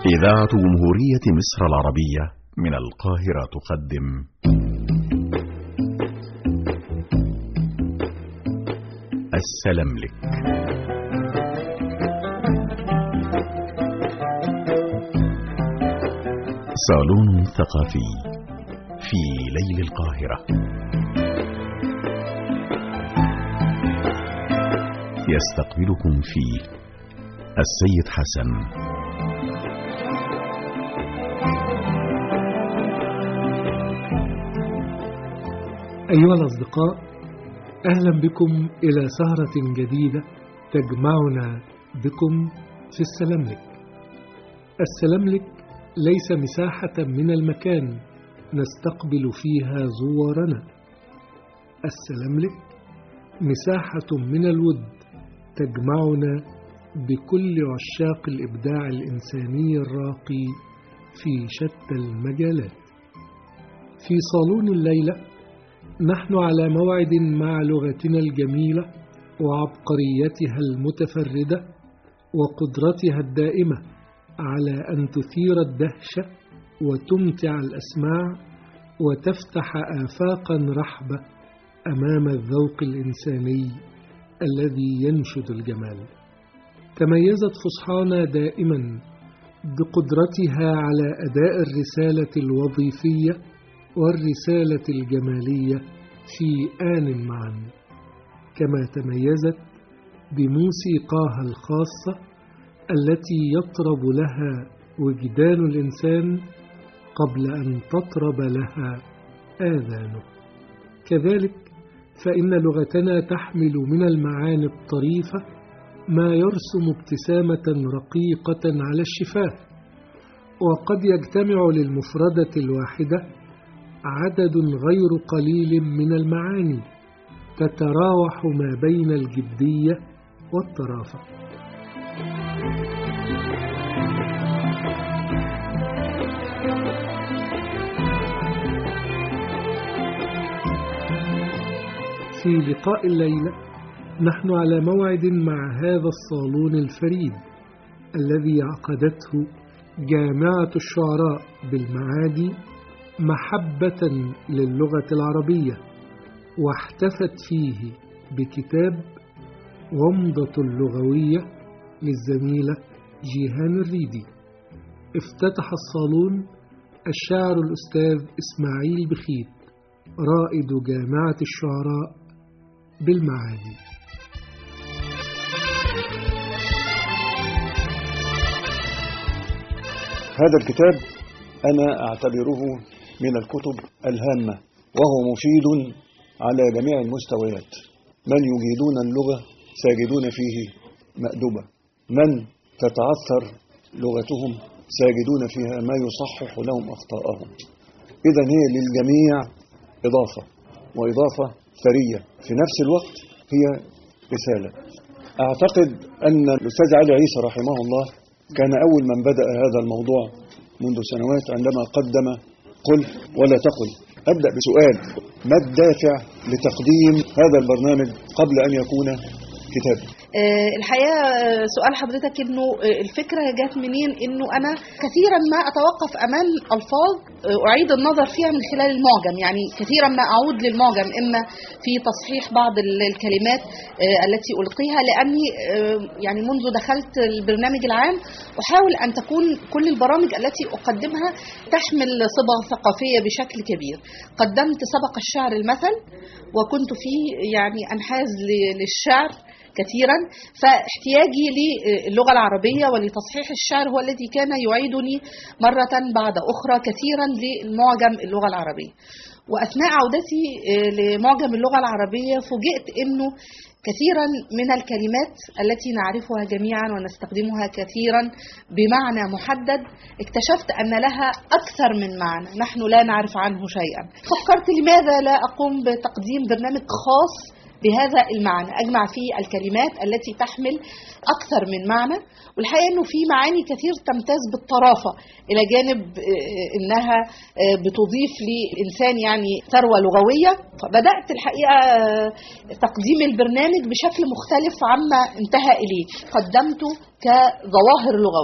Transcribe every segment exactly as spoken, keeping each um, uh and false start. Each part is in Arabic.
إذاعة جمهورية مصر العربية من القاهرة تقدم السلام لك. صالون ثقافي في ليل القاهرة يستقبلكم فيه السيد حسن. أيها الأصدقاء، أهلا بكم إلى سهرة جديدة تجمعنا بكم في السلام لك. السلام لك ليس مساحة من المكان نستقبل فيها زوارنا. السلام لك مساحة من الود تجمعنا بكل عشاق الإبداع الإنساني الراقي في شتى المجالات. في صالون الليلة نحن على موعد مع لغتنا الجميلة وعبقريتها المتفردة وقدرتها الدائمة على أن تثير الدهشة وتمتع الأسماع وتفتح آفاقا رحبة أمام الذوق الإنساني الذي ينشد الجمال. تميزت فصحانا دائما بقدرتها على أداء الرسالة الوظيفية والرسالة الجمالية في آن معا، كما تميزت بموسيقاها الخاصة التي يطرب لها وجدان الإنسان قبل أن تطرب لها آذانه. كذلك فإن لغتنا تحمل من المعاني الطريفة ما يرسم ابتسامة رقيقة على الشفاه، وقد يجتمع للمفردة الواحدة عدد غير قليل من المعاني تتراوح ما بين الجدية والطرافة. في لقاء الليلة نحن على موعد مع هذا الصالون الفريد الذي عقدته جامعة الشعراء بالمعادي محبة للغة العربية، واحتفت فيه بكتاب غمضة اللغوية للزميلة جيهان الريدي. افتتح الصالون الشاعر الأستاذ إسماعيل بخيت رائد جامعة الشعراء بالمعادي. هذا الكتاب أنا أعتبره من الكتب الهامة، وهو مفيد على جميع المستويات. من يجيدون اللغة ساجدون فيه مأدبة، من تتعثر لغتهم ساجدون فيها ما يصحح لهم أخطاءهم. إذن هي للجميع إضافة، وإضافة ثرية في نفس الوقت، هي رسالة. أعتقد أن الأستاذ علي عيسى رحمه الله كان أول من بدأ هذا الموضوع منذ سنوات عندما قدم قل ولا تقل. أبدأ بسؤال: ما الدافع لتقديم هذا البرنامج قبل أن يكون كتاب؟ الحقيقة سؤال حضرتك إنه الفكرة جات منين، إنه أنا كثيرا ما أتوقف أمام ألفاظ أعيد النظر فيها من خلال المعجم. يعني كثيرا ما أعود للمعجم إما في تصحيح بعض الكلمات التي ألقيها، لأني يعني منذ دخلت البرنامج العام أحاول أن تكون كل البرامج التي أقدمها تحمل صبغة ثقافية بشكل كبير. قدمت سبق الشعر المثل، وكنت فيه يعني أنحاز للشعر كثيرا، فاحتياجي للغة العربية ولتصحيح الشعر هو الذي كان يعيدني مرة بعد أخرى كثيرا للمعجم اللغة العربية. وأثناء عودتي لمعجم اللغة العربية فوجئت أنه كثيرا من الكلمات التي نعرفها جميعا ونستخدمها كثيرا بمعنى محدد اكتشفت أن لها أكثر من معنى نحن لا نعرف عنه شيئا. فكرت لماذا لا أقوم بتقديم برنامج خاص بهذا المعنى أجمع فيه الكلمات التي تحمل أكثر من معنى. والحقيقة أنه في معاني كثير تمتاز بالطرافة إلى جانب أنها بتضيف لإنسان يعني ثروة لغوية. فبدأت الحقيقة تقديم البرنامج بشكل مختلف عما انتهى إليه، قدمته كظواهر لغوية.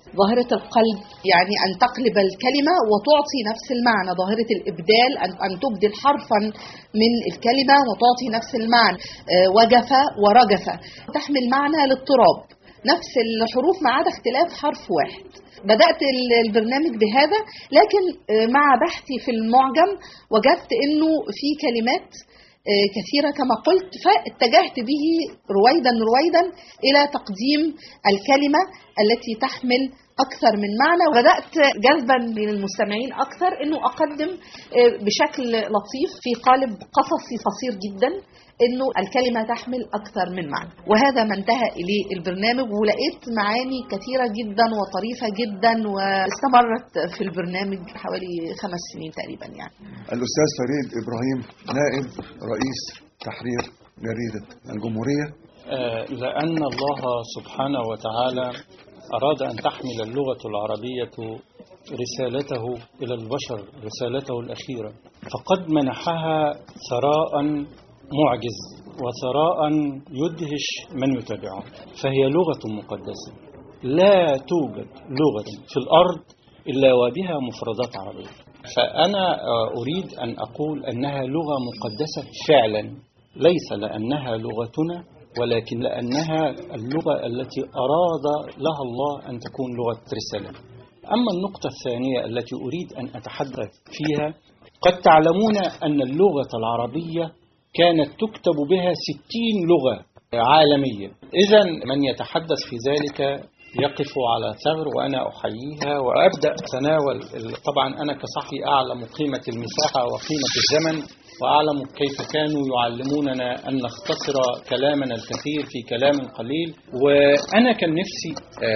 ظاهرة القلب يعني أن تقلب الكلمة وتعطي نفس المعنى، ظاهرة الإبدال أن تبدل حرفا من الكلمة وتعطي نفس المعنى، وجف ورجف تحمل معنى الاضطراب، نفس الحروف ما عدا اختلاف حرف واحد. بدأت البرنامج بهذا، لكن مع بحثي في المعجم وجدت أنه في كلمات كثيرة كما قلت، فاتجهت به رويدا رويدا إلى تقديم الكلمة التي تحمل أكثر من معنى، وبدأت جذبا من المستمعين أكثر أنه أقدم بشكل لطيف في قالب قصصي قصير جدا أنه الكلمة تحمل أكثر من معنى، وهذا ما انتهى إليه البرنامج. ولقيت معاني كثيرة جدا وطريفة جدا، واستمرت في البرنامج حوالي خمس سنين تقريبا. يعني الأستاذ فريد إبراهيم نائب رئيس تحرير جريدة الجمهورية. آه لأن الله سبحانه وتعالى أراد أن تحمل اللغة العربية رسالته إلى البشر، رسالته الأخيرة، فقد منحها ثراء معجز وثراء يدهش من يتبعه، فهي لغة مقدسة لا توجد لغة في الأرض إلا وبها مفردات عربية. فأنا أريد أن أقول أنها لغة مقدسة فعلا، ليس لأنها لغتنا، ولكن لأنها اللغة التي أراد لها الله أن تكون لغة رسالة. أما النقطة الثانية التي أريد أن أتحدث فيها، قد تعلمون أن اللغة العربية كانت تكتب بها ستين لغة عالمية. إذن من يتحدث في ذلك يقف على ثغر، وأنا أحييها وأبدأ أتناول. طبعا أنا كصحفي أعلم قيمة المساحة وقيمة الزمن، وأعلم كيف كانوا يعلموننا أن نختصر كلامنا الكثير في كلام قليل. وأنا كان نفسي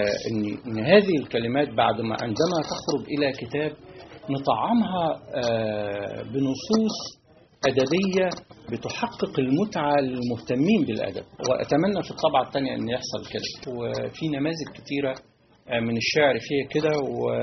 أن هذه الكلمات بعد ما عندما تخرج إلى كتاب نطعمها بنصوص أدبية بتحقق المتعة للمهتمين بالأدب، وأتمنى في الطبعة الثانية أن يحصل كده. وفي نماذج كتيرة من الشعر فيها كده،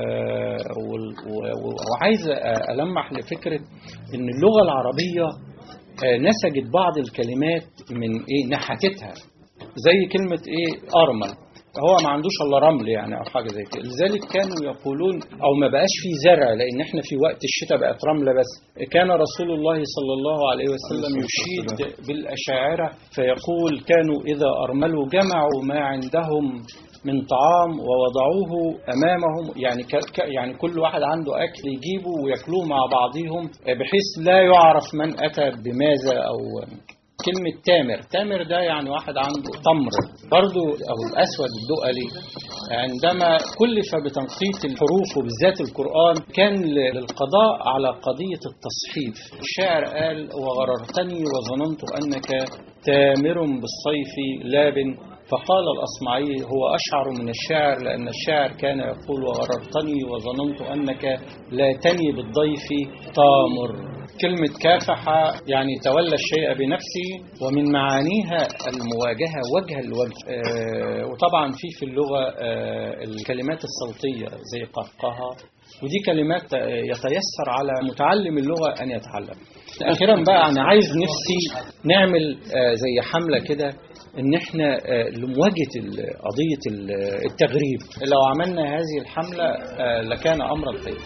وعايز ألمح لفكرة أن اللغة العربية نسجت بعض الكلمات من إيه نحتتها، زي كلمة إيه أرمل، هو ما عندوش الا رمل يعني او حاجه زي كده. لذلك كانوا يقولون او ما بقاش في زرع، لان احنا في وقت الشتاء بقت رمله بس. كان رسول الله صلى الله عليه وسلم يشيد بالاشاعره فيقول: كانوا اذا ارملوا جمعوا ما عندهم من طعام ووضعوه امامهم، يعني ك يعني كل واحد عنده اكل يجيبه وياكلوه مع بعضهم، بحيث لا يعرف من اتى بماذا. او كلمة تامر، تامر ده يعني واحد عنده تمر برضو، أو الأسود الدؤلي. عندما كلف بتنقيط الحروف وبالذات القرآن كان للقضاء على قضية التصحيف. الشاعر قال: وغررتني وظننت أنك تامر بالصيف لاب. فقال الأصمعي: هو أشعر من الشاعر، لأن الشاعر كان يقول: وغررتني وظننت أنك لا تني بالضيف تامر. كلمة كافح يعني تولى الشيء بنفسه، ومن معانيها المواجهة وجها لوجه. آه وطبعا في في اللغة آه الكلمات الصوتية زي قهقها، ودي كلمات يتيسر على متعلم اللغة أن يتعلم. أخيرا بقى أنا عايز نفسي نعمل آه زي حملة كده، ان احنا آه لمواجهة قضية التغريب. لو عملنا هذه الحملة آه لكان أمرا طيبا.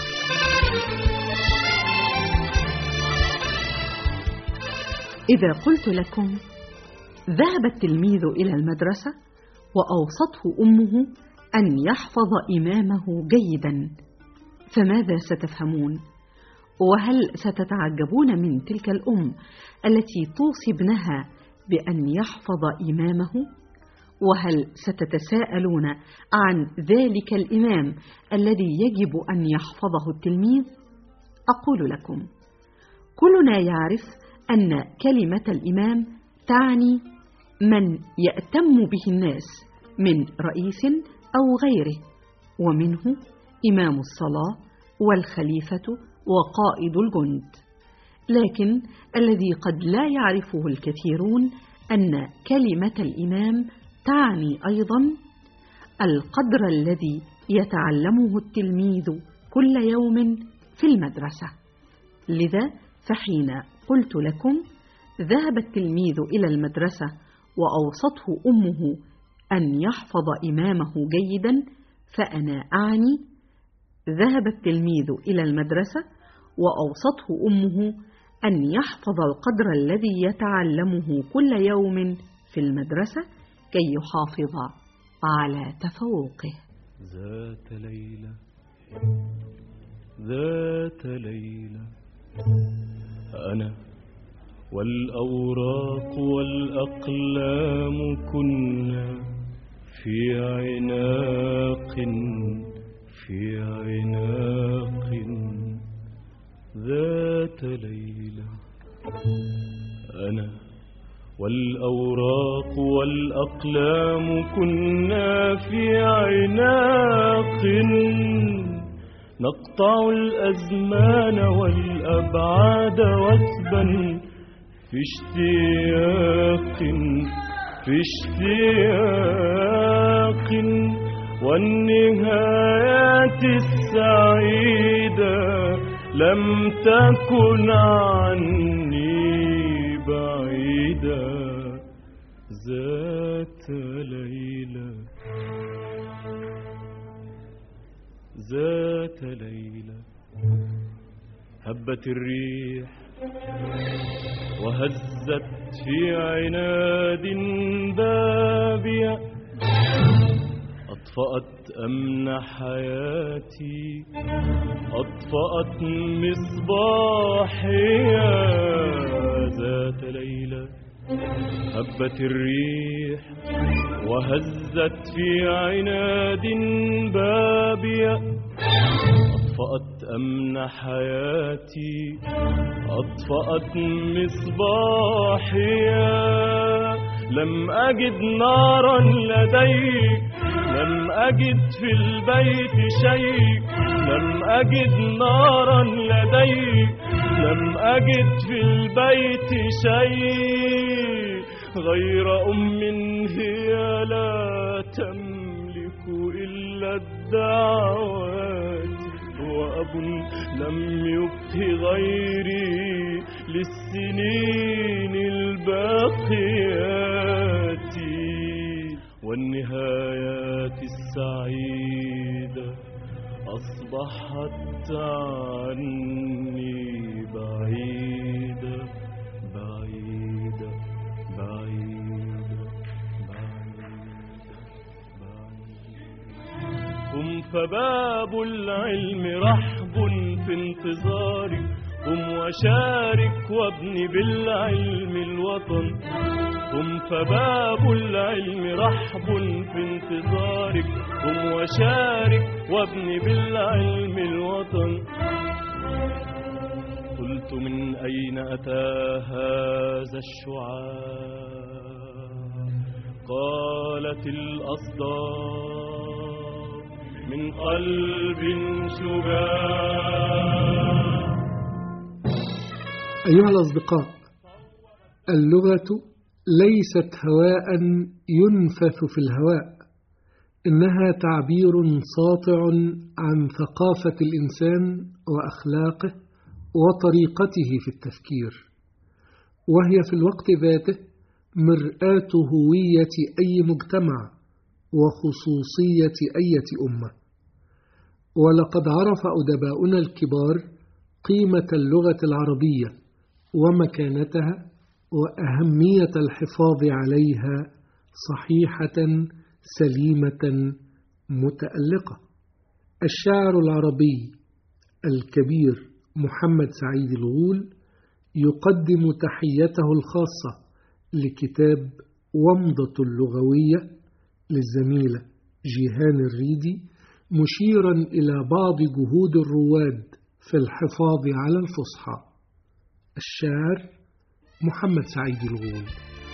إذا قلت لكم ذهب التلميذ إلى المدرسة وأوصته أمه أن يحفظ إمامه جيدا، فماذا ستفهمون؟ وهل ستتعجبون من تلك الأم التي توصي ابنها بأن يحفظ إمامه؟ وهل ستتساءلون عن ذلك الإمام الذي يجب أن يحفظه التلميذ؟ أقول لكم: كلنا يعرف أن كلمة الإمام تعني من يأتم به الناس من رئيس أو غيره، ومنه إمام الصلاة والخليفة وقائد الجند. لكن الذي قد لا يعرفه الكثيرون أن كلمة الإمام تعني أيضا القدر الذي يتعلمه التلميذ كل يوم في المدرسة. لذا فحين قلت لكم ذهب التلميذ إلى المدرسة وأوصته أمه أن يحفظ إمامه جيدا، فأنا أعني ذهب التلميذ إلى المدرسة وأوصته أمه أن يحفظ القدر الذي يتعلمه كل يوم في المدرسة كي يحافظ على تفوقه. ذات ليلة ذات ليلة أنا والأوراق والأقلام كنا في عناق في عناق. ذات ليلة أنا والأوراق والأقلام كنا في عناق نقطع الأزمان والأبعاد وثبا في اشتياق في اشتياق. والنهايات السعيدة لم تكن عني بعيدة. ذات ليلة ذات ليلة هبت الريح وهزت في عناد بابية أطفأت أمن حياتي أطفأت مصباحيا. ذات ليلة هبت الريح وهزت في عناد بابية أطفأت أمن حياتي أطفأت مصباحيا. لم أجد نارا لديك لم أجد في البيت شيء لم أجد نارا لديك لم أجد في البيت شيء غير أم هي لا تملك إلا الدعوات وأب لم يبق غيري للسنين الباقيات. والنهايات السعيدة أصبحت عني بعيدة بعيدة بعيدة بعيدة بعيدة. قم فباب العلم رحب في انتظاري قم وشارك وابني بالعلم الوطن. قم فباب العلم رحب في انتظارك قم وشارك وابني بالعلم الوطن. قلت من أين أتى هذا الشعاع قالت الأصداء من قلب شجاع. أيها الأصدقاء، اللغة ليست هواء ينفث في الهواء، إنها تعبير ساطع عن ثقافة الإنسان وأخلاقه وطريقته في التفكير، وهي في الوقت ذاته مرآة هوية أي مجتمع وخصوصية أية أمة. ولقد عرف أدباؤنا الكبار قيمة اللغة العربية ومكانتها وأهمية الحفاظ عليها صحيحة سليمة متألقة. الشاعر العربي الكبير محمد سعيد الغول يقدم تحيته الخاصة لكتاب ومضة اللغوية للزميلة جيهان الريدي، مشيرا إلى بعض جهود الرواد في الحفاظ على الفصحى. الشاعر محمد سعيد الغول.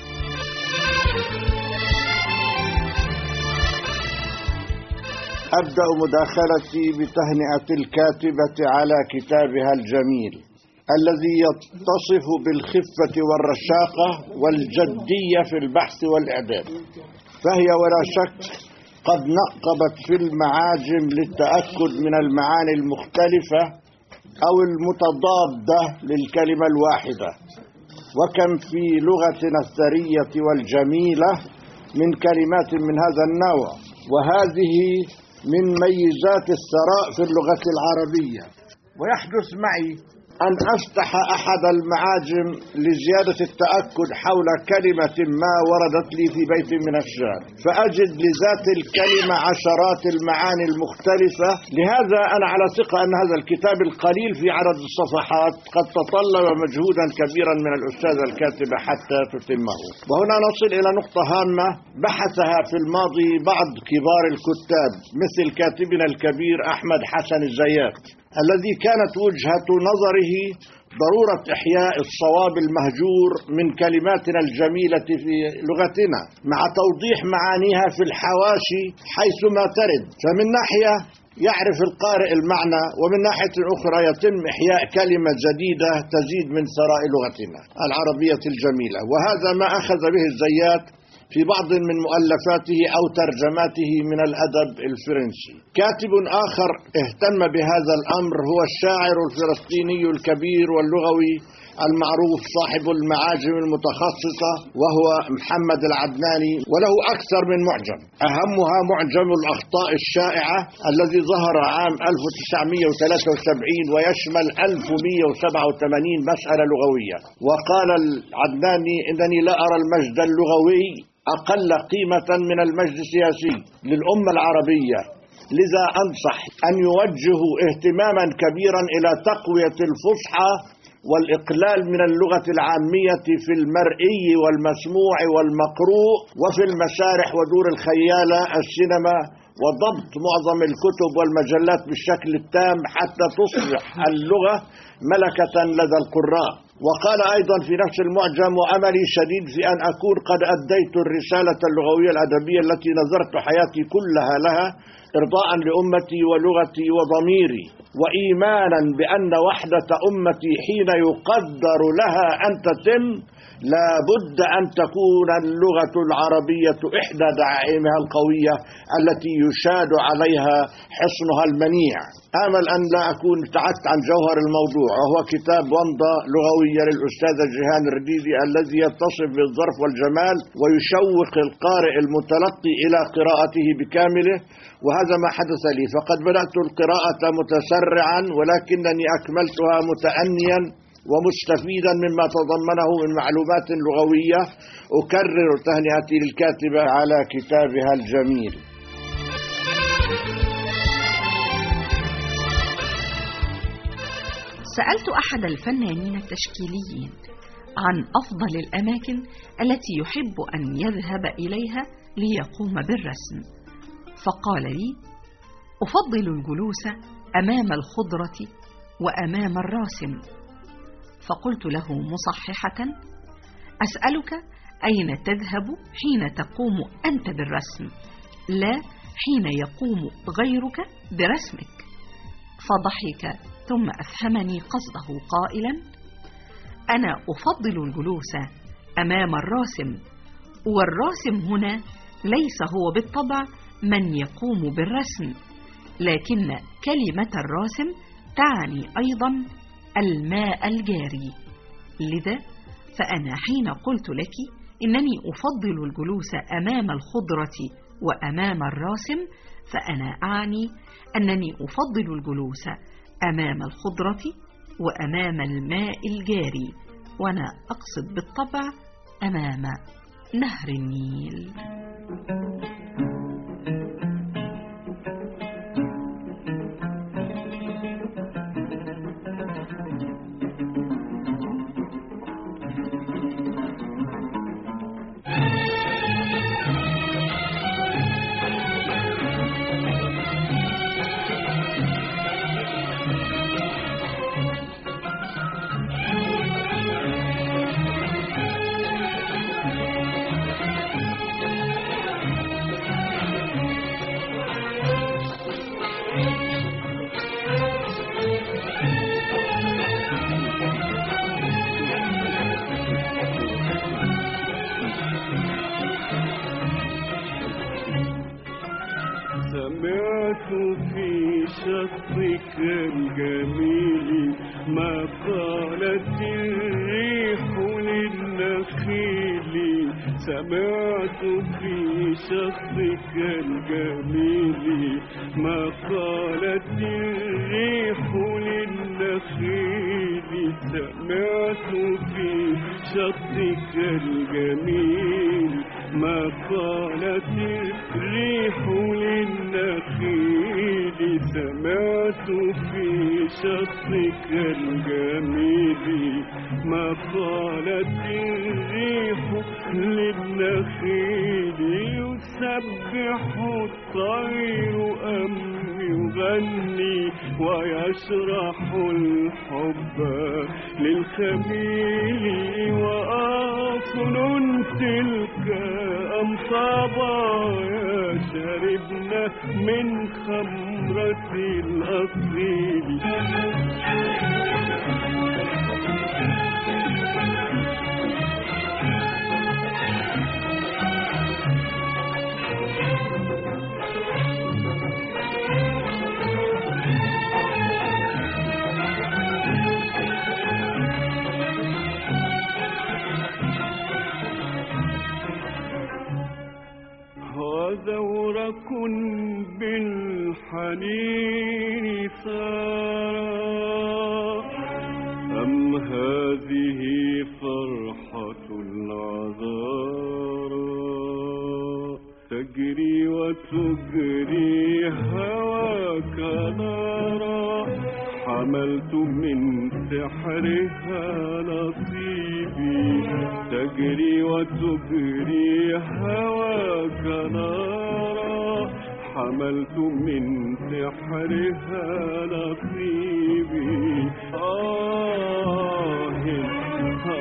أبدأ مداخلتي بتهنئة الكاتبة على كتابها الجميل الذي يتصف بالخفة والرشاقة والجدية في البحث والإعداد، فهي ولا شك قد نقبت في المعاجم للتأكد من المعاني المختلفة أو المتضادة للكلمة الواحدة. وكم في لغتنا الثرية والجميلة من كلمات من هذا النوع، وهذه من ميزات الثراء في اللغة العربية. ويحدث معي أن أفتح أحد المعاجم لزيادة التأكد حول كلمة ما وردت لي في بيت من الشعر، فأجد لذات الكلمة عشرات المعاني المختلفة. لهذا أنا على ثقة أن هذا الكتاب القليل في عدد الصفحات قد تطلب مجهودا كبيرا من الأستاذة الكاتبة حتى تتمه. وهنا نصل إلى نقطة هامة بحثها في الماضي بعض كبار الكتاب مثل كاتبنا الكبير أحمد حسن الزيات، الذي كانت وجهة نظره ضرورة إحياء الصواب المهجور من كلماتنا الجميلة في لغتنا مع توضيح معانيها في الحواشي حيثما ترد. فمن ناحية يعرف القارئ المعنى، ومن ناحية أخرى يتم إحياء كلمة جديدة تزيد من ثراء لغتنا العربية الجميلة. وهذا ما أخذ به الزيات في بعض من مؤلفاته أو ترجماته من الأدب الفرنسي. كاتب آخر اهتم بهذا الأمر هو الشاعر الفلسطيني الكبير واللغوي المعروف صاحب المعاجم المتخصصة وهو محمد العدناني، وله أكثر من معجم، أهمها معجم الأخطاء الشائعة الذي ظهر عام ألف وتسعمئة وثلاثة وسبعين ويشمل ألف ومئة وسبعة وثمانين مسألة لغوية. وقال العدناني إنني لا أرى المجد اللغوي أقل قيمة من المجد السياسي للأمة العربية، لذا أنصح أن يوجهوا اهتماما كبيرا إلى تقوية الفصحى والإقلال من اللغة العامية في المرئي والمسموع والمقروء وفي المسارح ودور الخيالة السينما، وضبط معظم الكتب والمجلات بالشكل التام حتى تصبح اللغة ملكة لدى القراء. وقال أيضا في نفس المعجم: وأملي شديد في أن أكون قد أديت الرسالة اللغوية الأدبية التي نذرت حياتي كلها لها إرضاء لأمتي ولغتي وضميري، وإيمانا بأن وحدة أمتي حين يقدر لها أن تتم لا بد أن تكون اللغة العربية إحدى دعائمها القوية التي يشاد عليها حصنها المنيع. آمل أن لا أكون ابتعدت عن جوهر الموضوع، وهو كتاب ومضة لغوية للأستاذة جيهان الرديدي الذي يتصف بالظرف والجمال ويشوق القارئ المتلقي إلى قراءته بكامله. وهذا ما حدث لي، فقد بدأت القراءة متسرعا ولكنني أكملتها متأنيا ومستفيدا مما تضمنه من معلومات لغوية. أكرر تهنئتي للكاتبة على كتابها الجميل. سألت أحد الفنانين التشكيليين عن أفضل الأماكن التي يحب أن يذهب إليها ليقوم بالرسم، فقال لي: أفضل الجلوس أمام الخضرة وأمام الراسم. فقلت له مصححة: أسألك أين تذهب حين تقوم أنت بالرسم، لا حين يقوم غيرك برسمك. فضحك ثم أفهمني قصده قائلا: أنا أفضل الجلوس أمام الراسم، والراسم هنا ليس هو بالطبع من يقوم بالرسم، لكن كلمة الراسم تعني أيضا الماء الجاري. لذا فأنا حين قلت لك إنني أفضل الجلوس أمام الخضرة وأمام الراسم، فأنا أعني أنني أفضل الجلوس أمام الخضرة وأمام الماء الجاري، وأنا أقصد بالطبع أمام نهر النيل. في شطك الجميل ما قالت الريح للنخيل، سمعت في شطك الجميل ما قالت الريح للنخيل سمعت في شطك الجميل ما قالت الريح للنخيل سمعت في شطك الجميل ما قالت الريح للنخيل يسبح الطير أم يغني ويشرح الحب للخميل وأصل تلك أم صبايا شربنا من خمرة الأصيل وزورق بالحنين سارا أم هذه فرحة العذارى تجري وتجري هواك نارا حملت من سحرها نصيبي تجري وتجري هواك نارا حملت من سحرها نصيبي آه آه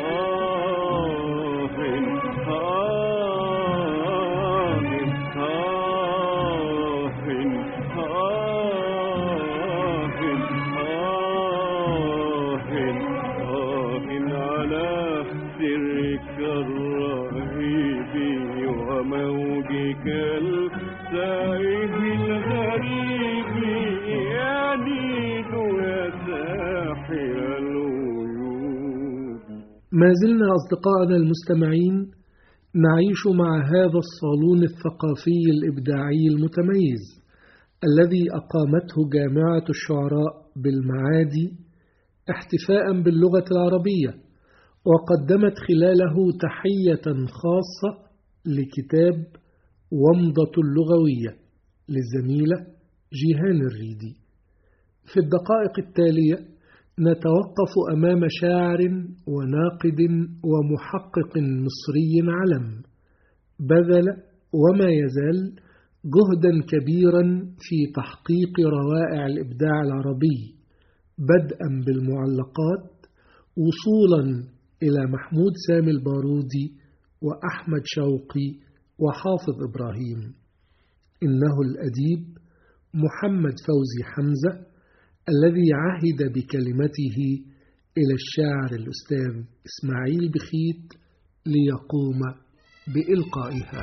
وموجك السائح الغريب يا نيل يا ساحر الغيوب. ما زلنا أصدقائنا المستمعين نعيش مع هذا الصالون الثقافي الإبداعي المتميز الذي أقامته جامعة الشعراء بالمعادي احتفاء باللغة العربية، وقدمت خلاله تحية خاصة لكتاب ومضة اللغوية للزميلة جيهان الريدي. في الدقائق التالية نتوقف أمام شاعر وناقد ومحقق مصري علم بذل وما يزال جهدا كبيرا في تحقيق روائع الإبداع العربي، بدءا بالمعلقات وصولا إلى محمود سامي البارودي وأحمد شوقي وحافظ إبراهيم. إنه الأديب محمد فوزي حمزة الذي عهد بكلمته إلى الشاعر الأستاذ إسماعيل بخيت ليقوم بإلقائها.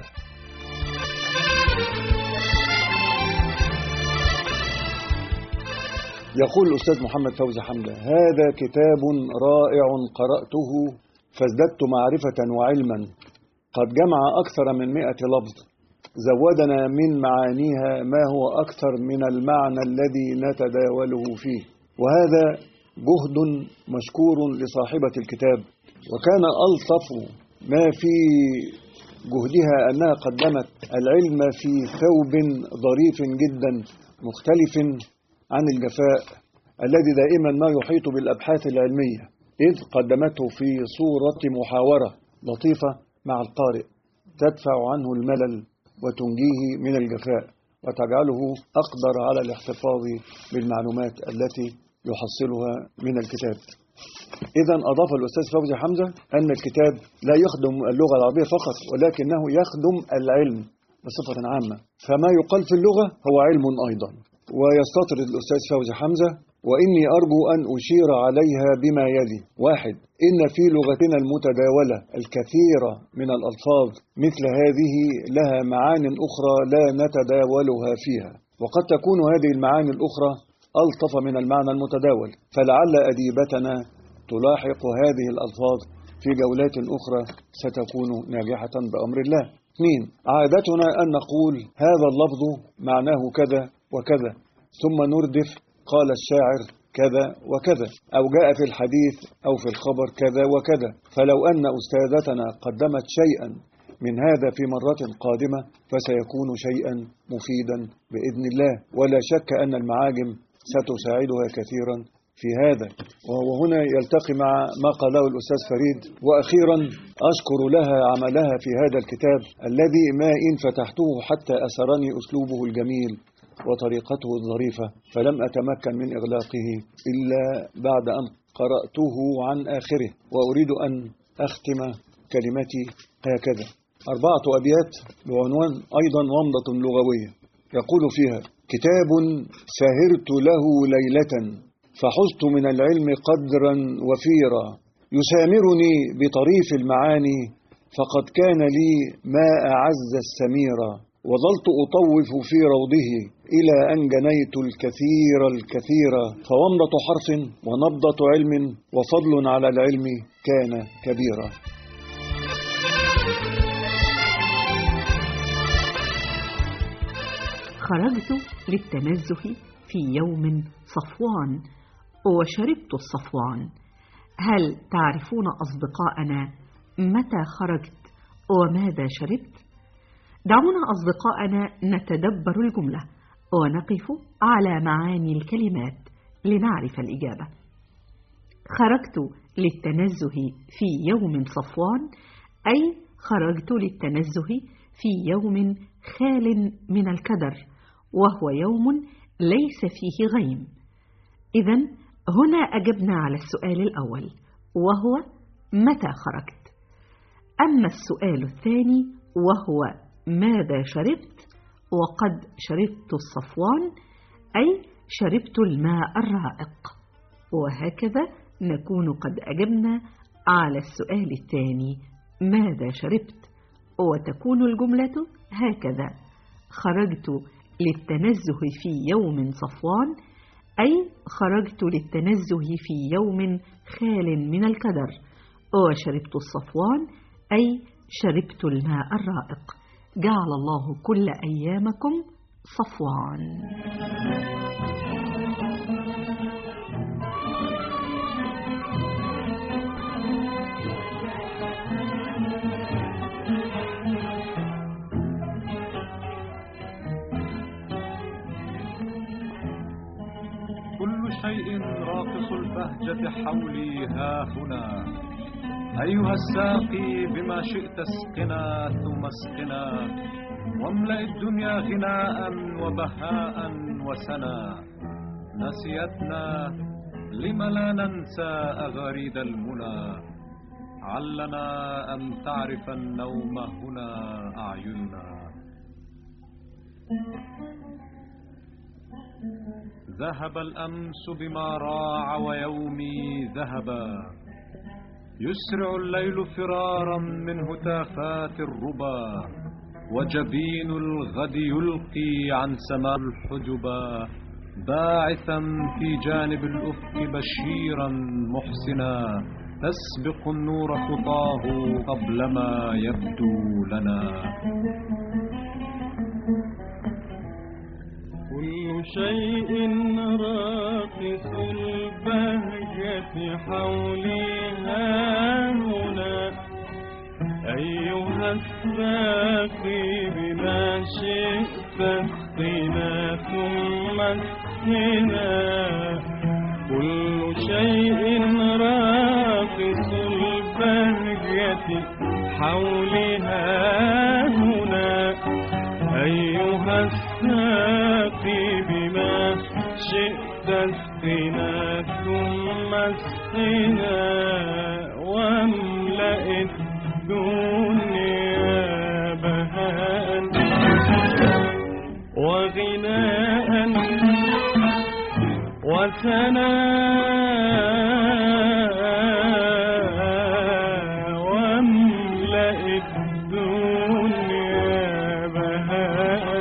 يقول الأستاذ محمد فوزي حمزة: هذا كتاب رائع قرأته فازددت معرفة وعلما، قد جمع أكثر من مئة لفظ، زودنا من معانيها ما هو أكثر من المعنى الذي نتداوله فيه، وهذا جهد مشكور لصاحبة الكتاب. وكان ألطف ما في جهدها أنها قدمت العلم في ثوب ظريف جدا مختلف عن الجفاء الذي دائما ما يحيط بالأبحاث العلمية، إذ قدمته في صورة محاورة لطيفة مع القارئ تدفع عنه الملل وتنجيه من الجفاء وتجعله أقدر على الاحتفاظ بالمعلومات التي يحصلها من الكتاب. إذا أضاف الأستاذ فوزي حمزة أن الكتاب لا يخدم اللغة العربية فقط، ولكنه يخدم العلم بصفة عامة، فما يقال في اللغة هو علم أيضا. ويستطرد الأستاذ فوزي حمزة: وإني أرجو أن أشير عليها بما يلي: واحد، إن في لغتنا المتداولة الكثير من الألفاظ مثل هذه لها معان أخرى لا نتداولها فيها، وقد تكون هذه المعاني الأخرى ألطف من المعنى المتداول، فلعل أديبتنا تلاحق هذه الألفاظ في جولات أخرى ستكون ناجحة بأمر الله. اثنين، عادتنا أن نقول هذا اللفظ معناه كذا وكذا، ثم نردف قال الشاعر كذا وكذا، أو جاء في الحديث أو في الخبر كذا وكذا. فلو أن أستاذتنا قدمت شيئا من هذا في مرة قادمة فسيكون شيئا مفيدا بإذن الله، ولا شك أن المعاجم ستساعدها كثيرا في هذا. وهو هنا يلتقي مع ما قاله الأستاذ فريد. وأخيرا أشكر لها عملها في هذا الكتاب الذي ما إن فتحته حتى أسرني أسلوبه الجميل وطريقته الظريفة، فلم أتمكن من إغلاقه إلا بعد أن قرأته عن آخره. وأريد أن أختم كلمتي هكذا: أربعة أبيات بعنوان أيضا ومضة لغوية، يقول فيها: كتاب سهرت له ليلة فحزت من العلم قدرا وفيرا، يسامرني بطريف المعاني فقد كان لي ما أعز السميرا، وظلت أطوف في روضه إلى أن جنيت الكثير الكثير، فومضة حرف ونبضة علم وفضل على العلم كان كبيرا. خرجت للتنزه في يوم صفوان وشربت الصفوان. هل تعرفون أصدقاءنا متى خرجت وماذا شربت؟ دعونا أصدقاءنا نتدبر الجملة ونقف على معاني الكلمات لنعرف الإجابة. خرجت للتنزه في يوم صفوان، أي خرجت للتنزه في يوم خال من الكدر، وهو يوم ليس فيه غيم. إذن هنا أجبنا على السؤال الأول وهو متى خرجت. أما السؤال الثاني وهو ماذا شربت، وقد شربت الصفوان أي شربت الماء الرائق. وهكذا نكون قد أجبنا على السؤال الثاني ماذا شربت، وتكون الجملة هكذا: خرجت للتنزه في يوم صفوان، أي خرجت للتنزه في يوم خال من الكدر، وشربت الصفوان أي شربت الماء الرائق. جعل الله كل أيامكم صفوان. كل شيء راقص البهجة حولي ها هنا، أيها الساقي بما شئت اسقنا ثم اسقنا، واملأ الدنيا غناء وبهاء وسنا. نسيتنا لم لا ننسى أغاريد المنى، علنا أن تعرف النوم هنا أعيننا. ذهب الأمس بما راع ويومي ذهبا، يسرع الليل فرارا من هتافات الربا، وجبين الغد يلقي عن سماء الحجبا، باعثا في جانب الأفق بشيرا محسنا، تسبق النور خطاه قبل ما يبدو لنا. كل شيء راقص البهجة حولي ها هنا، أيها الساقي بما شئت اسقنا ثم اسقنا. كل شيء راقص البهجة حولي ها هنا، أيها الساقي بما شئت اسقنا ثم اسقنا، واملأ الدنيا بهاء وغناء وثناء، واملأ الدنيا بهاء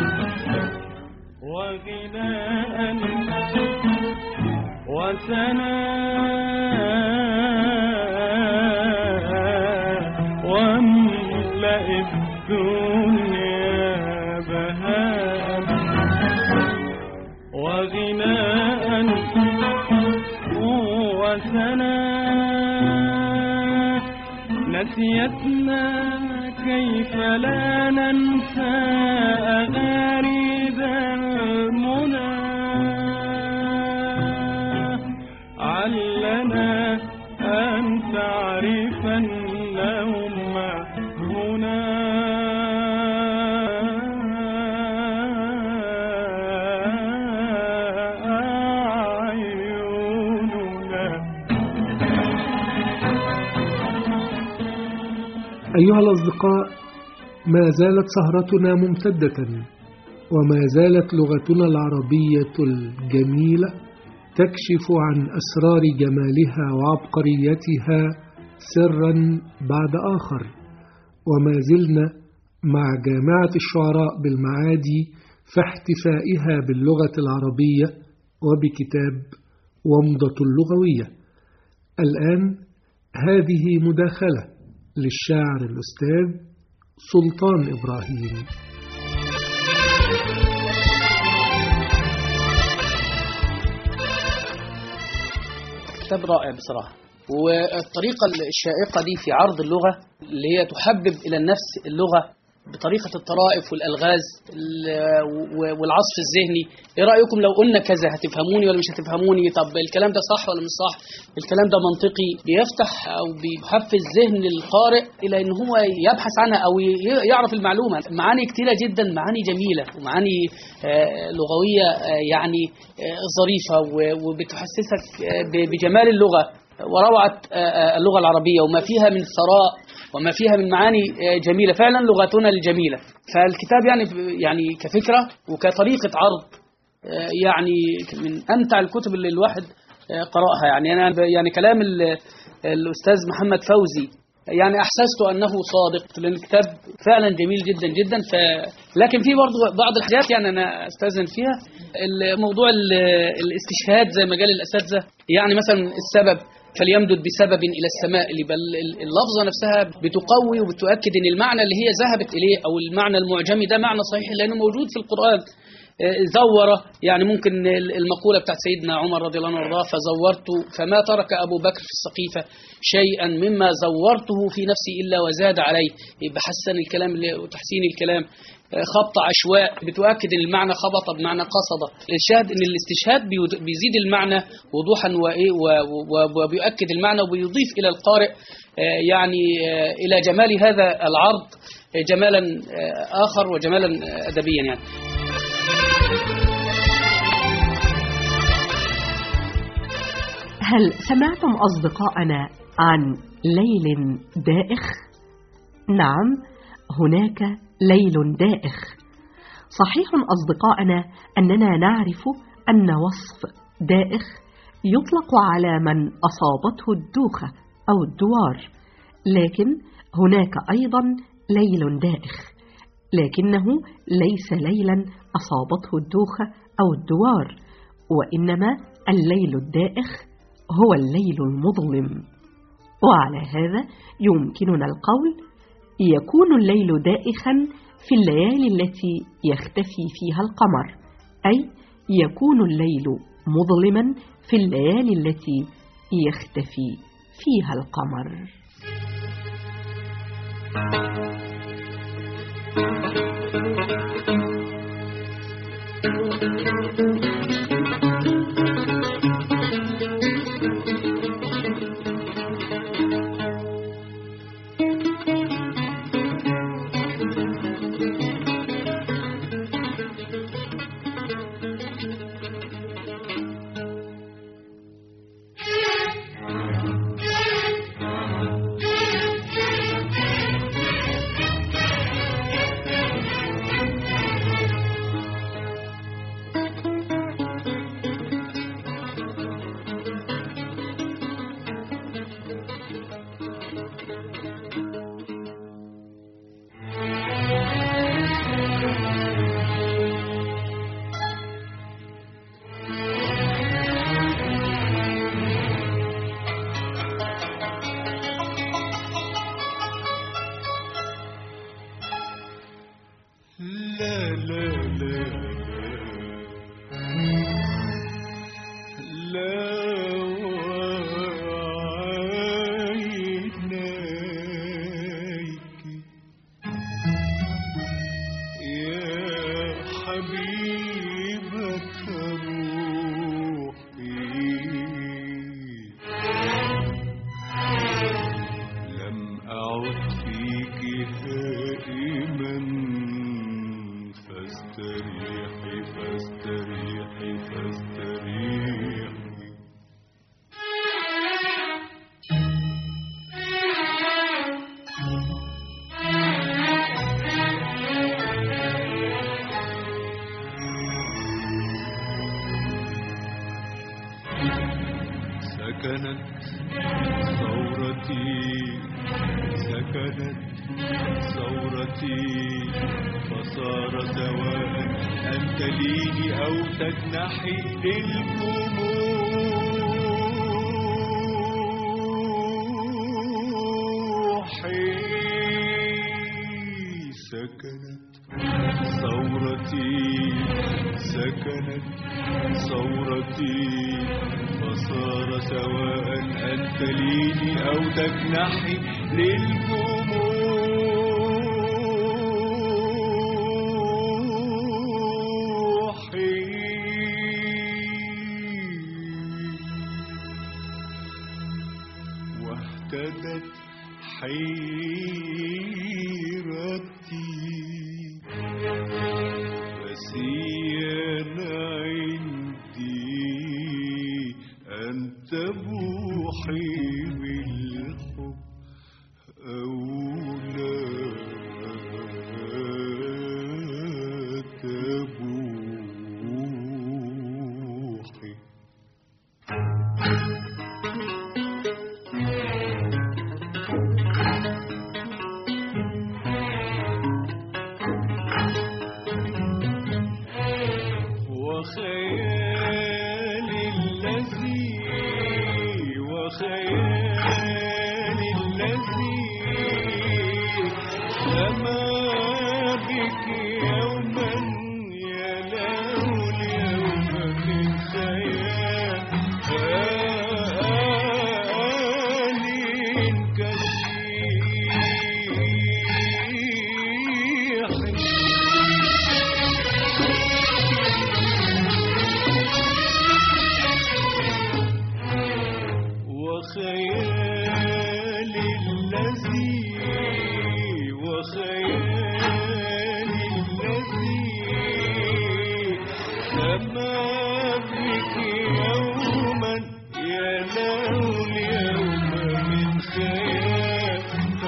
وغناء وثناء، واملأ الدنيا نسيتنا كيف لا ننسى أغاريد المنى علنا أن تعرف النوم هنا أيها الأصدقاء، ما زالت سهرتنا ممتدة، وما زالت لغتنا العربية الجميلة تكشف عن أسرار جمالها وعبقريتها سرا بعد آخر. وما زلنا مع جامعة الشعراء بالمعادي في احتفائها باللغة العربية وبكتاب ومضة اللغوية. الآن هذه مداخلة للشاعر الأستاذ سلطان إبراهيم. كتاب رائع بصراحة، والطريقة الشائقة دي في عرض اللغة اللي هي تحبب إلى النفس اللغة بطريقة الطرائف والألغاز والعصف الذهني. ايه رأيكم لو قلنا كذا هتفهموني ولا مش هتفهموني؟ طب الكلام ده صح ولا مش صح؟ الكلام ده منطقي؟ بيفتح او بيحفز ذهن القارئ الى ان هو يبحث عنها او يعرف المعلومة. معاني كتيرة جدا، معاني جميلة ومعاني لغوية يعني ظريفة وبتحسسك بجمال اللغة وروعة اللغة العربية وما فيها من ثراء وما فيها من معاني جميلة، فعلا لغتنا الجميلة. فالكتاب يعني يعني كفكرة وكطريقة عرض يعني من أمتع الكتب اللي الواحد قرأها. يعني أنا يعني كلام الأستاذ محمد فوزي يعني أحسست أنه صادق، لأن الكتاب فعلا جميل جدا جدا. ف... لكن في برضو بعض الحاجات يعني أنا أستأذن فيها، الموضوع الاستشهاد زي ما قال الأساتذة، يعني مثلا السبب فليمدد بسبب إلى السماء، اللي بل اللفظة نفسها بتقوي وبتؤكد أن المعنى اللي هي ذهبت إليه أو المعنى المعجمي ده معنى صحيح لأنه موجود في القرآن. زورة يعني ممكن المقولة بتاعت سيدنا عمر رضي الله عنه فزورت فما ترك أبو بكر في السقيفة شيئا مما زورته في نفسي إلا وزاد عليه، بحسن الكلام وتحسين الكلام. خبط عشواء بتؤكد ان المعنى خبط بمعنى قصد. الشاهد ان الاستشهاد بيزيد المعنى وضوحا وبيؤكد المعنى وبيضيف الى القارئ يعني الى جمال هذا العرض جمالا اخر وجمالا ادبيا. يعني هل سمعتم أصدقائنا عن ليل دائخ؟ نعم، هناك ليل دائخ. صحيح أصدقائنا أننا نعرف أن وصف دائخ يطلق على من أصابته الدوخة أو الدوار، لكن هناك أيضا ليل دائخ، لكنه ليس ليلا أصابته الدوخة أو الدوار، وإنما الليل الدائخ هو الليل المظلم. وعلى هذا يمكننا القول يكون الليل دائخا في الليالي التي يختفي فيها القمر، أي يكون الليل مظلما في الليالي التي يختفي فيها القمر. سكنت ثورتي سكنت ثورتي فصار سواء أن تليني أو تجنحي للجموح سكنت ثورتي سكنت ثورتي فصار سواء أن تليني أو تجنحي للجموح واهتدت حيرتي فسيان عندي أن تبوحي بالحب أو لا تبوحي. وخيالي الذي وخيالي الذي سما بك يوما يلاه اليوم من خيال كثير وخيالي الذي وخيالي الذي سما بك يوما يلاه اليوم من خيال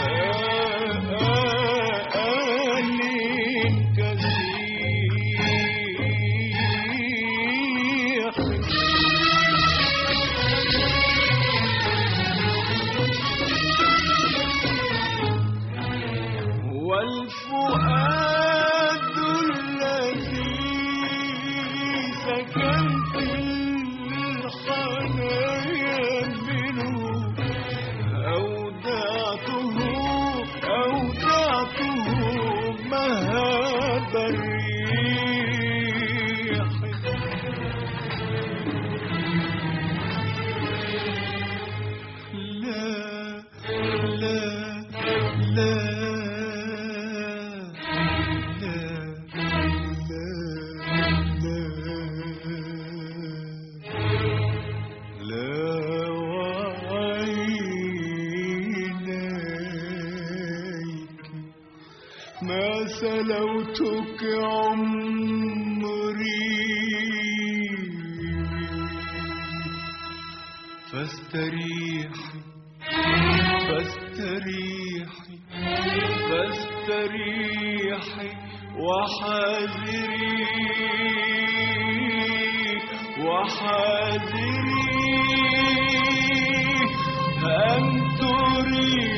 والفؤاد الذي سكنت الحنايا منه أودعته أودعته مهاب الريح لا لا لا ما سلوتك عمري فاستريحي فاستريحي فاستريحي وحاذري وحاذري أن تريحي.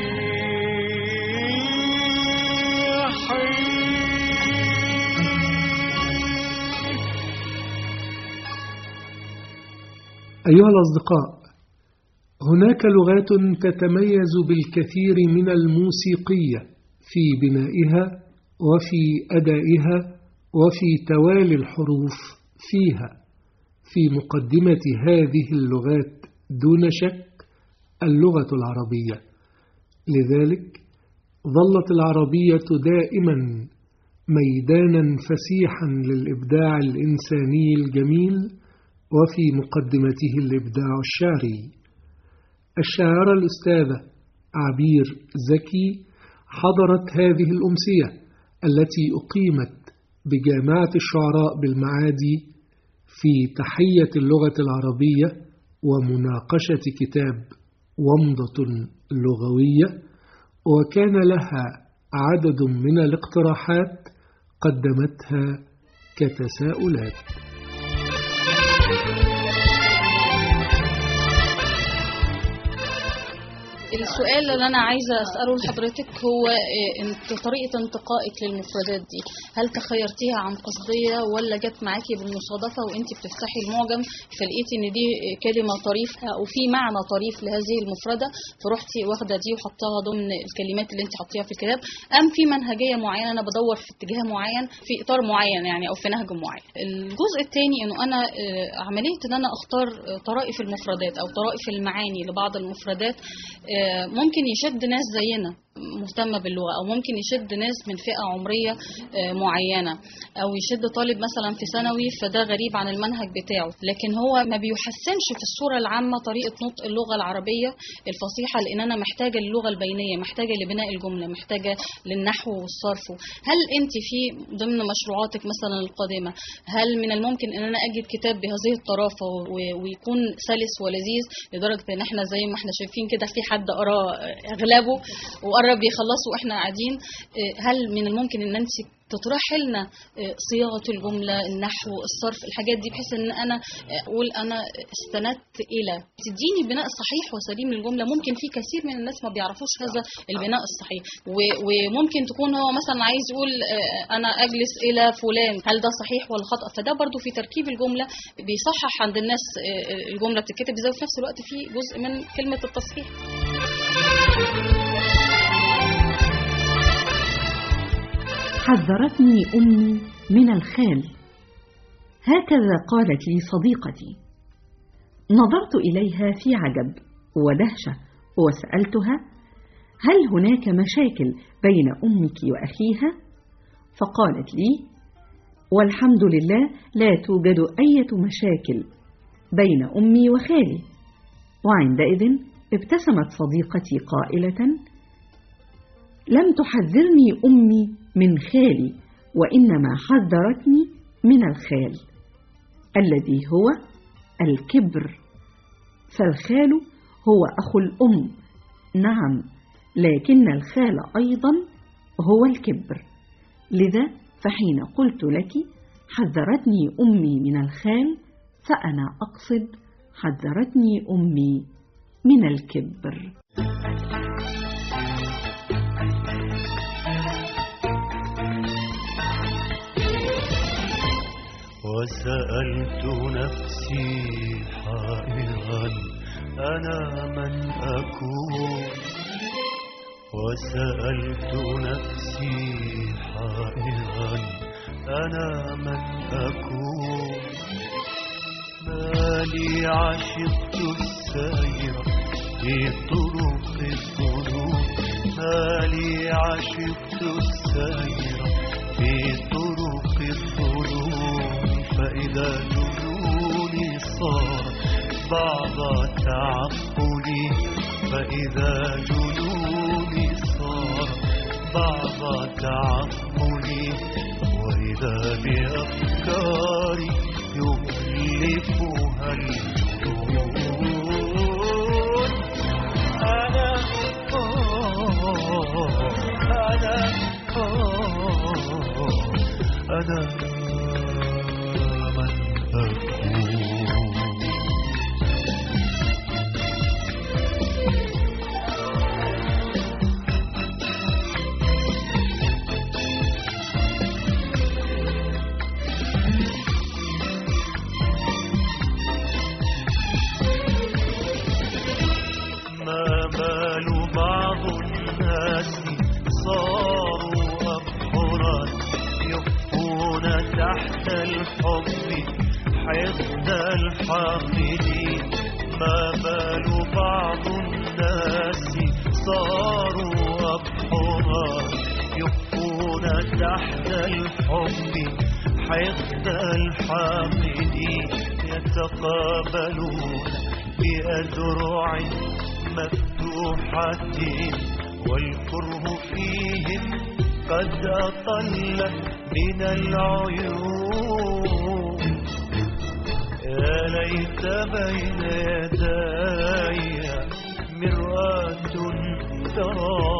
أيها الأصدقاء، هناك لغات تتميز بالكثير من الموسيقية في بنائها وفي أدائها وفي توالي الحروف فيها. في مقدمة هذه اللغات دون شك اللغة العربية، لذلك ظلت العربية دائما ميدانا فسيحا للإبداع الإنساني الجميل، وفي مقدمته الإبداع الشعري. الشاعرة الأستاذة عبير زكي حضرت هذه الأمسية التي أقيمت بجامعة الشعراء بالمعادي في تحية اللغة العربية ومناقشة كتاب ومضة لغوية، وكان لها عدد من الاقتراحات قدمتها كتساؤلات. السؤال اللي أنا عايزة أسأله لحضرتك هو انت طريقة انتقائك للمفردات دي، هل تخيرتيها عن قصدية ولا جت معاكي بالمصادفة وانت بتفتحي المعجم فلقيتي ان دي كلمة طريف او في معنى طريف لهذه المفردة فرحتي واخدة دي وحطاها ضمن الكلمات اللي انت حطيها في الكتاب، ام في منهجية معينة انا بدور في اتجاه معين في اطار معين يعني او في نهج معين؟ الجزء الثاني انه انا عملية ان انا اختار طرائف المفردات او طرائف المعاني لبعض المفردات ممكن يشد ناس زينا مهتمة باللغة أو ممكن يشد ناس من فئة عمرية معينة أو يشد طالب مثلا في ثانوي فده غريب عن المنهج بتاعه، لكن هو ما بيحسنش في الصورة العامة طريقة نطق اللغة العربية الفصيحة، لأن أنا محتاجة للغة البينية، محتاجة لبناء الجملة، محتاجة للنحو والصرف. هل أنت في ضمن مشروعاتك مثلا القادمة هل من الممكن أن أنا أجد كتاب بهذه الطرافة ويكون سلس ولذيذ لدرجة أن احنا زي ما احنا شايفين كده في حد قرأ أغلبه وقرب يخلصوا واحنا قاعدين؟ هل من الممكن ان انت تطرحي لنا صياغه الجمله، النحو، الصرف، الحاجات دي بحيث ان انا اقول انا استندت الى تديني بناء صحيح وسليم للجمله؟ ممكن في كثير من الناس ما بيعرفوش هذا البناء الصحيح، وممكن تكون هو مثلا عايز يقول انا اجلس الى فلان، هل ده صحيح ولا خطا؟ فده برضو في تركيب الجمله بيصحح عند الناس الجمله بتتكتب ازاي، وفي نفس الوقت في جزء من كلمه التصحيح. حذرتني أمي من الخال، هكذا قالت لي صديقتي. نظرت إليها في عجب ودهشة وسألتها: هل هناك مشاكل بين أمك وأخيها؟ فقالت لي: والحمد لله لا توجد أي مشاكل بين أمي وخالي. وعندئذ ابتسمت صديقتي قائلة: لم تحذرني أمي من خالي، وإنما حذرتني من الخال الذي هو الكبر، فالخال هو أخو الأم، نعم، لكن الخال أيضا هو الكبر. لذا فحين قلت لك حذرتني أمي من الخال فأنا أقصد حذرتني أمي من الكبر. وسألت نفسي حائرا أنا من أكون، وسألت نفسي حائرا أنا من أكون، ما لي عشقت السير في طرق الظنون، ما لي عشقت السير في طرق الظنون، فإذا جنوني صار بعض تعقلي، فإذا جنوني صار بعض تعقلي، وإذا بأفكاري يؤلفها الجنون. أنا آه أنا آه أنا تحت الحب حقد الحاقدين، ما بال بعض الناس صاروا أبحرا يخفون تحت الحب حقد الحاقدين، يتقابلون بأذرع مفتوحة والكره فيهم قد أطل من العيون. يا ليت بين يدي مرآة ترى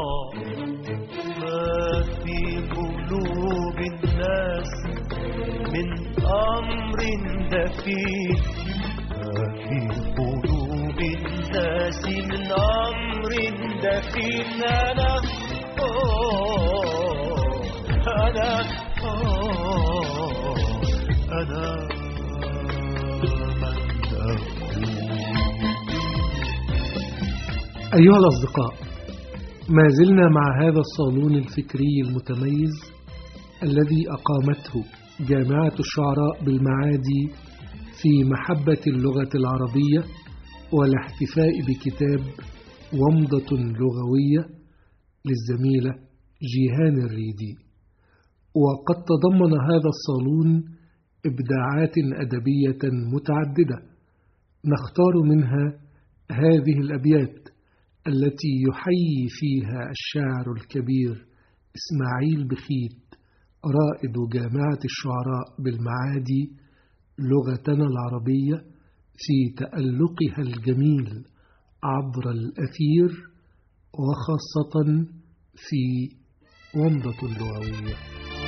ما في قلوب الناس من أمر دفين، ما في قلوب الناس من أمر إن أنا أوه أنا أوه أنا أيها الأصدقاء، ما زلنا مع هذا الصالون الفكري المتميز الذي أقامته جامعة الشعراء بالمعادي في محبة اللغة العربية والاحتفاء بكتاب ومضة لغوية للزميلة جيهان الريدي. وقد تضمن هذا الصالون إبداعات أدبية متعددة، نختار منها هذه الأبيات التي يحيي فيها الشاعر الكبير إسماعيل بخيت رائد جامعة الشعراء بالمعادي لغتنا العربية في تألقها الجميل عبر الأثير، وخاصة في ومضة لغوية.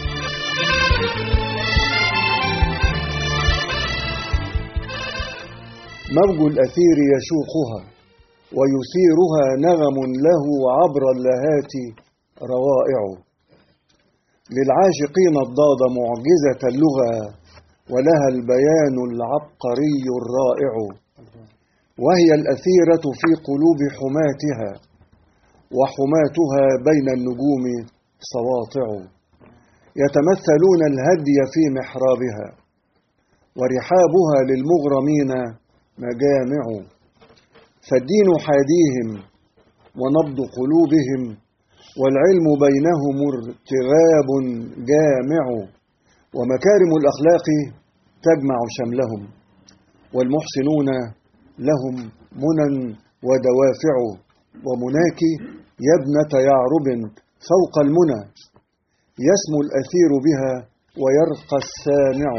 موج الأثير يشوقها ويثيرها نغم له عبر اللهات روائع، للعاشقين الضاد معجزة اللغة ولها البيان العبقري الرائع، وهي الأثيرة في قلوب حماتها وحماتها بين النجوم سواطع، يتمثلون الهدي في محرابها ورحابها للمغرمين مجامع، فالدين حاديهم ونبض قلوبهم والعلم بينهم ارتغاب جامع، ومكارم الأخلاق تجمع شملهم والمحسنون لهم منى ودوافع، ومناك يا ابنة يعرب فوق المنى يسمو الأثير بها ويرقى السامع.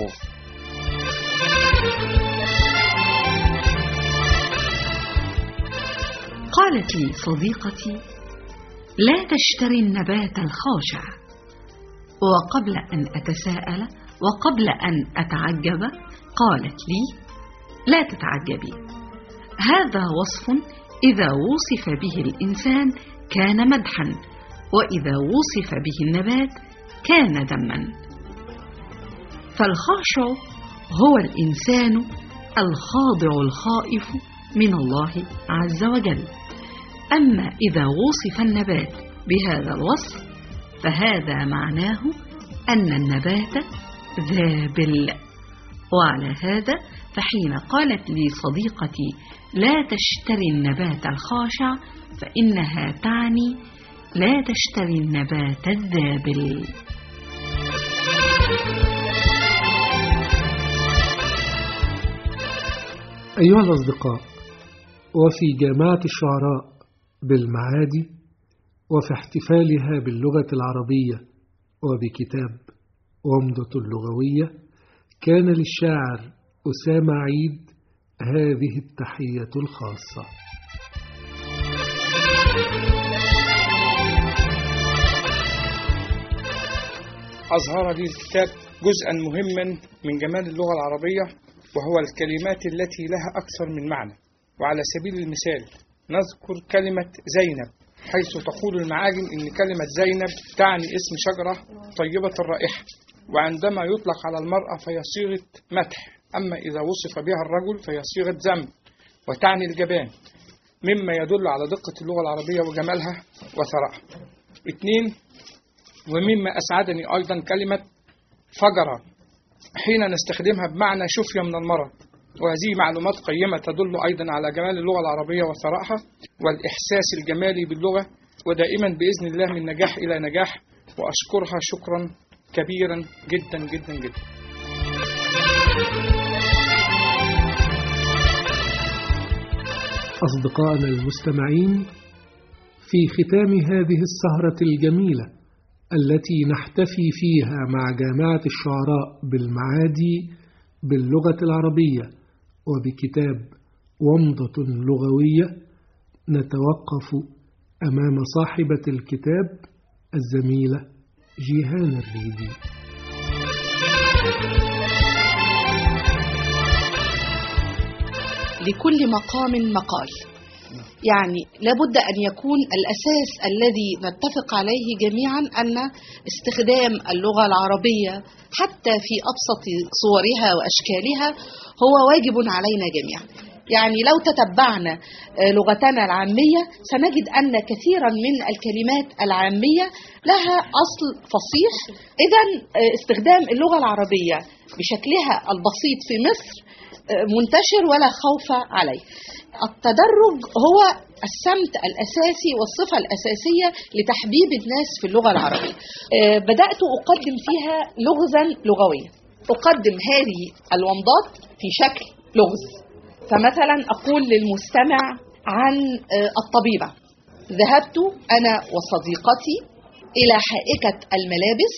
قالت لي صديقتي: لا تشتري النبات الخاشع. وقبل أن أتساءل وقبل أن أتعجب قالت لي: لا تتعجبي، هذا وصف إذا وصف به الإنسان كان مدحا، وإذا وصف به النبات كان ذما. فالخاشع هو الإنسان الخاضع الخائف من الله عز وجل. أما إذا وصف النبات بهذا الوصف فهذا معناه أن النبات ذابل. وعلى هذا فحين قالت لي صديقتي: لا تشتري النبات الخاشع، فإنها تعني لا تشتري النبات الذابل. أيها الأصدقاء، وفي جامعة الشعراء بالمعادي وفي احتفالها باللغة العربية وبكتاب ومضة اللغوية كان للشاعر أسامة عيد هذه التحية الخاصة. أظهر لي الكتاب جزءا مهما من جمال اللغة العربية، وهو الكلمات التي لها أكثر من معنى. وعلى سبيل المثال نذكر كلمة زينب، حيث تقول المعاجم إن كلمة زينب تعني اسم شجرة طيبة الرائحة، وعندما يطلق على المرأة فهي صيغة مدح، أما إذا وصف بها الرجل فهي صيغة ذم وتعني الجبان، مما يدل على دقة اللغة العربية وجمالها وثرائها. اثنين، ومما أسعدني أيضا كلمة فجرة حين نستخدمها بمعنى شفية من المرض، وهذه معلومات قيمة تدل أيضا على جمال اللغة العربية وثرائها والإحساس الجمالي باللغة، ودائما بإذن الله من نجاح إلى نجاح، وأشكرها شكرا كبيرا جدا جدا جدا. أصدقائنا المستمعين، في ختام هذه السهرة الجميلة التي نحتفي فيها مع جامعة الشعراء بالمعادي باللغة العربية وبكتاب ومضة لغوية، نتوقف أمام صاحبة الكتاب الزميلة جيهان الريدي. لكل مقام مقال، يعني لابد أن يكون الأساس الذي نتفق عليه جميعا أن استخدام اللغة العربية حتى في أبسط صورها وأشكالها هو واجب علينا جميعا. يعني لو تتبعنا لغتنا العامية سنجد أن كثيرا من الكلمات العامية لها أصل فصيح. إذن استخدام اللغة العربية بشكلها البسيط في مصر منتشر ولا خوف عليه. التدرج هو السمت الأساسي والصفة الأساسية لتحبيب الناس في اللغة العربية. بدأت أقدم فيها لغزا لغويا، أقدم هذه الومضات في شكل لغز. فمثلا أقول للمستمع عن الطبيبة: ذهبت أنا وصديقتي إلى حائكة الملابس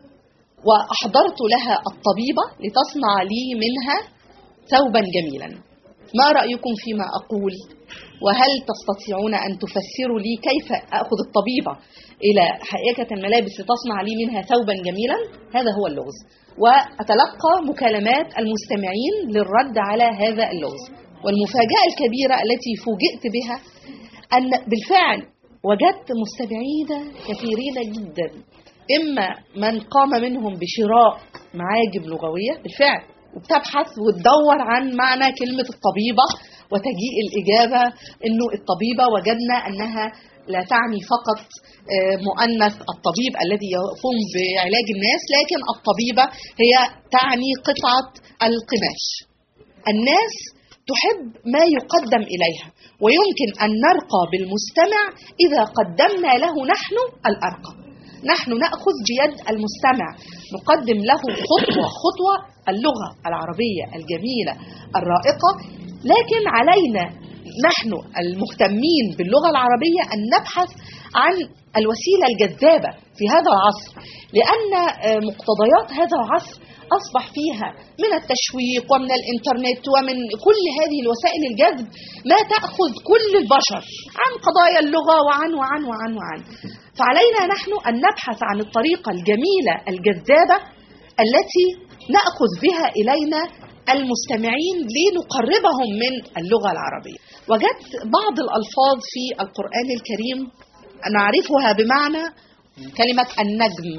وأحضرت لها الطبيبة لتصنع لي منها ثوبا جميلا. ما رأيكم فيما أقول؟ وهل تستطيعون أن تفسروا لي كيف أخذ الطبيبة إلى حائكة الملابس لتصنع لي منها ثوبا جميلا؟ هذا هو اللغز. وأتلقى مكالمات المستمعين للرد على هذا اللغز. والمفاجأة الكبيرة التي فوجئت بها أن بالفعل وجدت مستمعين كثيرين جدا، إما من قام منهم بشراء معاجم لغوية بالفعل وبتبحث وتدور عن معنى كلمة الطبيبة، وتجيء الإجابة إنه الطبيبة وجدنا أنها لا تعني فقط مؤنث الطبيب الذي يقوم بعلاج الناس، لكن الطبيبة هي تعني قطعة القماش. الناس تحب ما يقدم إليها، ويمكن أن نرقى بالمستمع إذا قدمنا له نحن الأرقى. نحن نأخذ بيد المستمع، نقدم له خطوة خطوة اللغة العربية الجميلة الرائقة. لكن علينا نحن المهتمين باللغة العربية أن نبحث عن الوسيلة الجذابة في هذا العصر، لأن مقتضيات هذا العصر أصبح فيها من التشويق ومن الإنترنت ومن كل هذه الوسائل الجذب ما تأخذ كل البشر عن قضايا اللغة وعن وعن وعن وعن. فعلينا نحن أن نبحث عن الطريقة الجميلة الجذابة التي نأخذ بها إلينا المستمعين لنقربهم من اللغة العربية. وجدت بعض الألفاظ في القرآن الكريم نعرفها بمعنى كلمة النجم،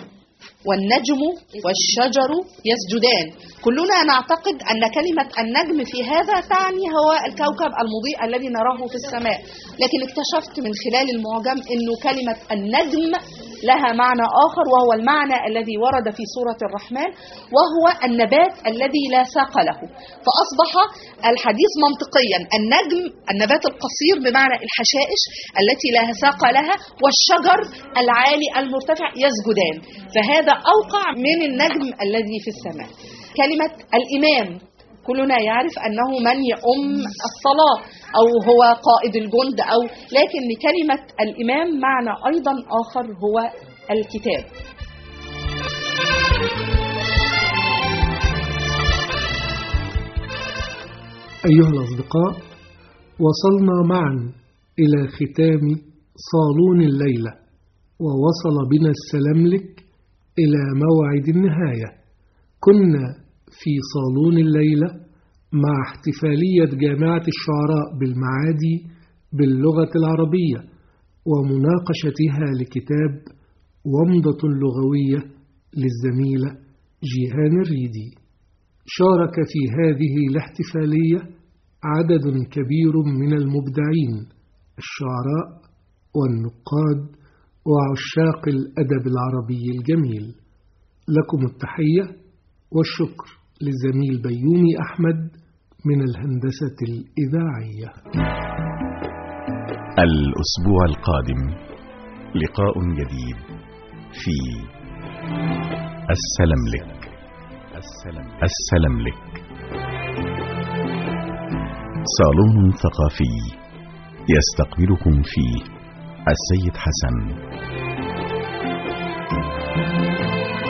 والنجم والشجر يسجدان. كلنا نعتقد أن كلمة النجم في هذا تعني هو الكوكب المضيء الذي نراه في السماء، لكن اكتشفت من خلال المعجم أنه كلمة النجم لها معنى آخر، وهو المعنى الذي ورد في سورة الرحمن، وهو النبات الذي لا ساق له. فأصبح الحديث منطقيا: النجم النبات القصير بمعنى الحشائش التي لا ساق لها، والشجر العالي المرتفع يسجدان. فهذا أوقع من النجم الذي في السماء. كلمة الإمام كلنا يعرف أنه من يؤم الصلاة أو هو قائد الجند، أو لكن لكلمة الإمام معنى أيضا آخر هو الكتاب. أيها الأصدقاء، وصلنا معا إلى ختام صالون الليلة، ووصل بنا السلاملك إلى موعد النهاية. كنا في صالون الليلة مع احتفالية جامعة الشعراء بالمعادي باللغة العربية ومناقشتها لكتاب ومضة لغوية للزميلة جيهان الريدي. شارك في هذه الاحتفالية عدد كبير من المبدعين، الشعراء والنقاد وعشاق الأدب العربي الجميل. لكم التحية والشكر للزميل بيومي أحمد من الهندسة الإذاعية. الأسبوع القادم لقاء جديد في السلاملك. السلاملك صالون ثقافي يستقبلكم فيه السيد حسن.